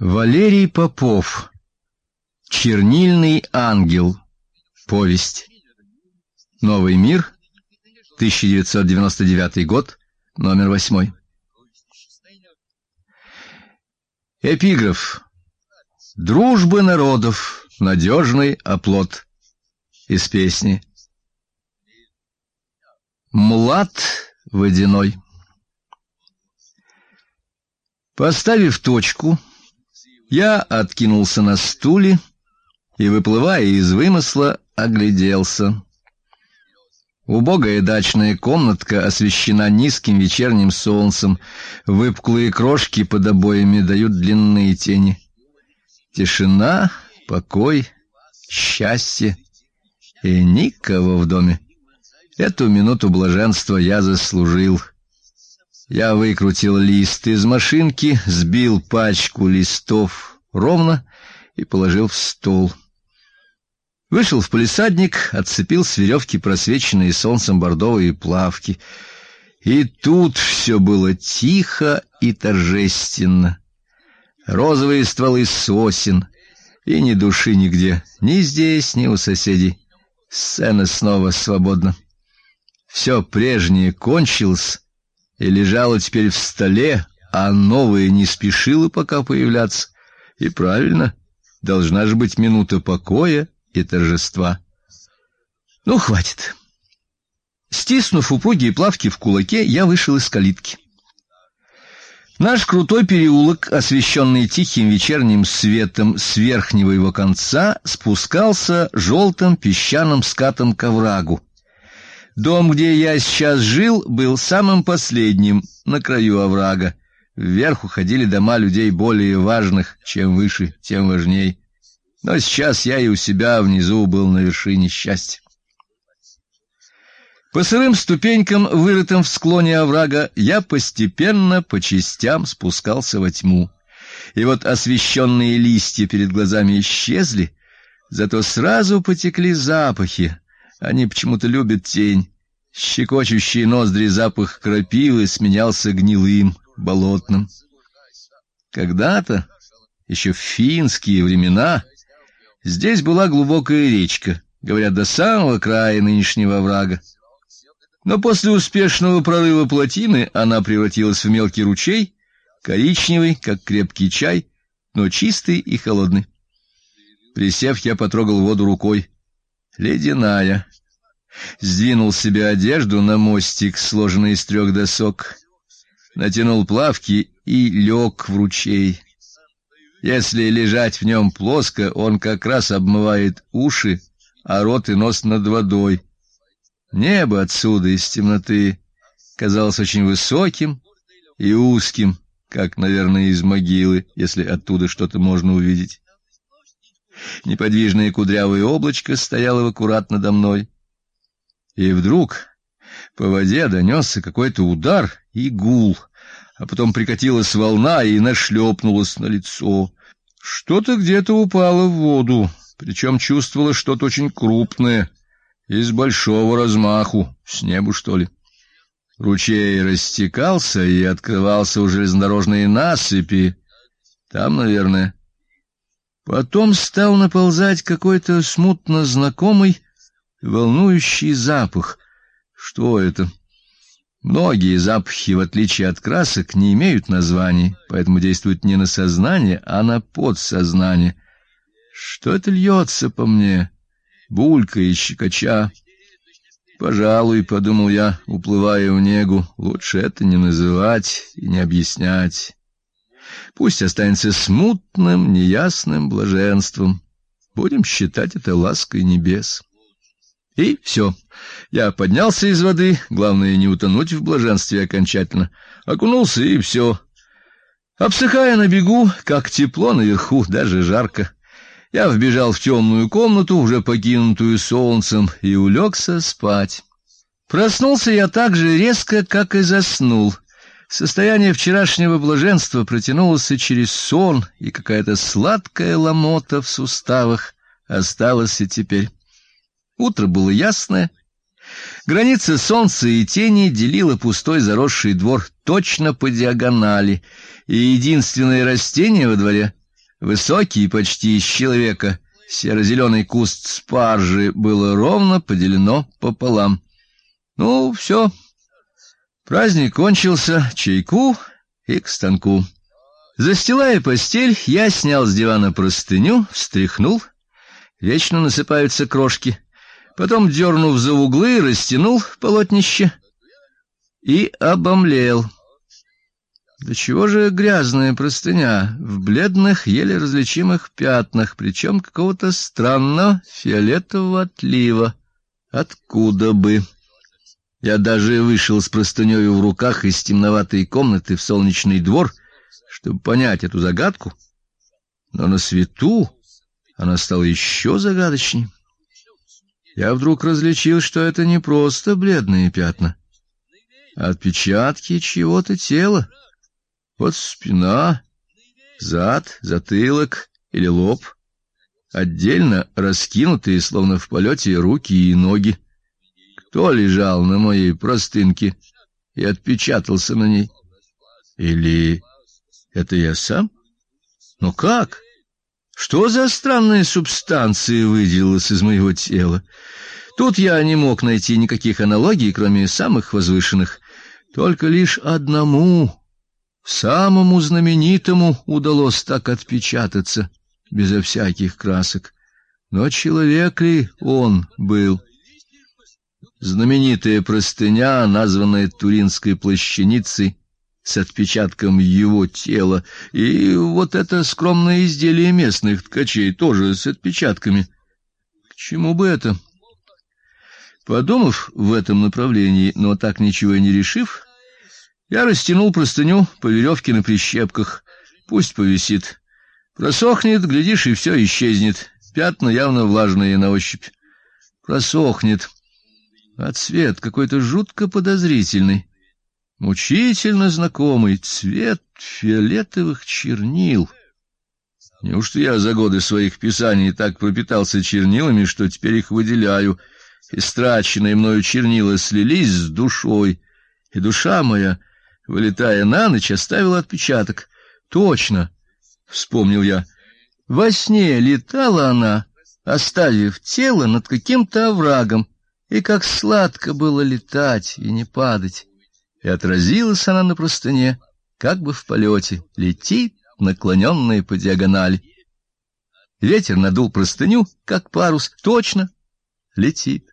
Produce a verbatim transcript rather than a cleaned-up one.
Валерий Попов. Чернильный ангел. Повесть. Новый мир. тысяча девятьсот девяносто девятый год. Номер восьмой. Эпиграф. Дружбы народов. Надежный оплот. Из песни. Млад водяной. Поставив точку, я откинулся на стуле и, выплывая из вымысла, огляделся. Убогая дачная комнатка освещена низким вечерним солнцем, выпуклые крошки под обоями дают длинные тени. Тишина, покой, счастье и никого в доме. Эту минуту блаженства я заслужил. Я выкрутил лист из машинки, сбил пачку листов ровно и положил в стол. Вышел в палисадник, отцепил с веревки просвеченные солнцем бордовые плавки. И тут все было тихо и торжественно. Розовые стволы сосен, и ни души нигде, ни здесь, ни у соседей. Сцена снова свободна. Все прежнее кончилось и лежало теперь в столе, а новое не спешило пока появляться. И правильно, должна же быть минута покоя и торжества. Ну, хватит. Стиснув упругие плавки в кулаке, я вышел из калитки. Наш крутой переулок, освещенный тихим вечерним светом, с верхнего его конца спускался желтым песчаным скатом к оврагу. Дом, где я сейчас жил, был самым последним, на краю оврага. Вверх уходили дома людей более важных, чем выше, тем важней. Но сейчас я и у себя внизу был на вершине счастья. По сырым ступенькам, вырытым в склоне оврага, я постепенно, по частям спускался во тьму. И вот освещенные листья перед глазами исчезли, зато сразу потекли запахи. Они почему-то любят тень. Щекочущий ноздри запах крапивы сменялся гнилым, болотным. Когда-то, еще в финские времена, здесь была глубокая речка, говорят, до самого края нынешнего оврага. Но после успешного прорыва плотины она превратилась в мелкий ручей, коричневый, как крепкий чай, но чистый и холодный. Присев, я потрогал воду рукой. Ледяная. Сдвинул с себя одежду на мостик, сложенный из трех досок, натянул плавки и лег в ручей. Если лежать в нем плоско, он как раз обмывает уши, а рот и нос над водой. Небо отсюда, из темноты, казалось очень высоким и узким, как, наверное, из могилы, если оттуда что-то можно увидеть. Неподвижное кудрявое облачко стояло аккурат надо мной. И вдруг по воде донесся какой-то удар и гул, а потом прикатилась волна и нашлепнулась на лицо. Что-то где-то упало в воду, причем чувствовалось что-то очень крупное, из большого размаху, с неба, что ли. Ручей растекался и открывался у железнодорожной насыпи. Там, наверное. Потом стал наползать какой-то смутно знакомый, волнующий запах. Что это? Многие запахи, в отличие от красок, не имеют названий, поэтому действуют не на сознание, а на подсознание. Что это льется по мне, булькая и щекоча? Пожалуй, подумал я, уплывая в негу, лучше это не называть и не объяснять. Пусть останется смутным, неясным блаженством. Будем считать это лаской небес. И все. Я поднялся из воды, главное не утонуть в блаженстве окончательно. Окунулся, и все. Обсыхая на бегу, как тепло наверху, даже жарко, я вбежал в темную комнату, уже покинутую солнцем, и улегся спать. Проснулся я так же резко, как и заснул. Состояние вчерашнего блаженства протянулось и через сон, и какая-то сладкая ломота в суставах осталась и теперь. Утро было ясное. Граница солнца и тени делила пустой заросший двор точно по диагонали, и единственное растение во дворе Высокий, почти из человека, серо-зеленый куст спаржи было ровно поделено пополам. Ну, все. Праздник кончился, чайку и к станку. Застилая постель, я снял с дивана простыню, встряхнул. Вечно насыпаются крошки. Потом, дернув за углы, растянул полотнище и обомлел. Да чего же грязная простыня, в бледных, еле различимых пятнах, причем какого-то странного фиолетового отлива. Откуда бы? Я даже вышел с простынёю в руках из темноватой комнаты в солнечный двор, чтобы понять эту загадку, но на свету она стала еще загадочней. Я вдруг различил, что это не просто бледные пятна, а отпечатки чьего-то тела. Вот спина, зад, затылок или лоб, отдельно раскинутые, словно в полете, руки и ноги. Кто лежал на моей простынке и отпечатался на ней? Или это я сам? Но как? Что за странная субстанция выделилась из моего тела? Тут я не мог найти никаких аналогий, кроме самых возвышенных. Только лишь одному, самому знаменитому, удалось так отпечататься, безо всяких красок. Но человек ли он был? Знаменитая простыня, названная Туринской плащаницей, с отпечатком его тела, и вот это скромное изделие местных ткачей тоже с отпечатками. К чему бы это? Подумав в этом направлении, но так ничего и не решив, я растянул простыню по веревке на прищепках. Пусть повисит. Просохнет, глядишь, и все исчезнет. Пятна явно влажные на ощупь. Просохнет. А цвет какой-то жутко подозрительный. Мучительно знакомый цвет фиолетовых чернил. Неужто я за годы своих писаний так пропитался чернилами, что теперь их выделяю? Истраченные мною чернила слились с душой, и душа моя, вылетая на ночь, оставила отпечаток. Точно, вспомнил я. Во сне летала она, оставив тело над каким-то оврагом, и как сладко было летать и не падать. И отразилась она на простыне, как бы в полете, летит, наклоненная по диагонали. Ветер надул простыню, как парус, точно летит.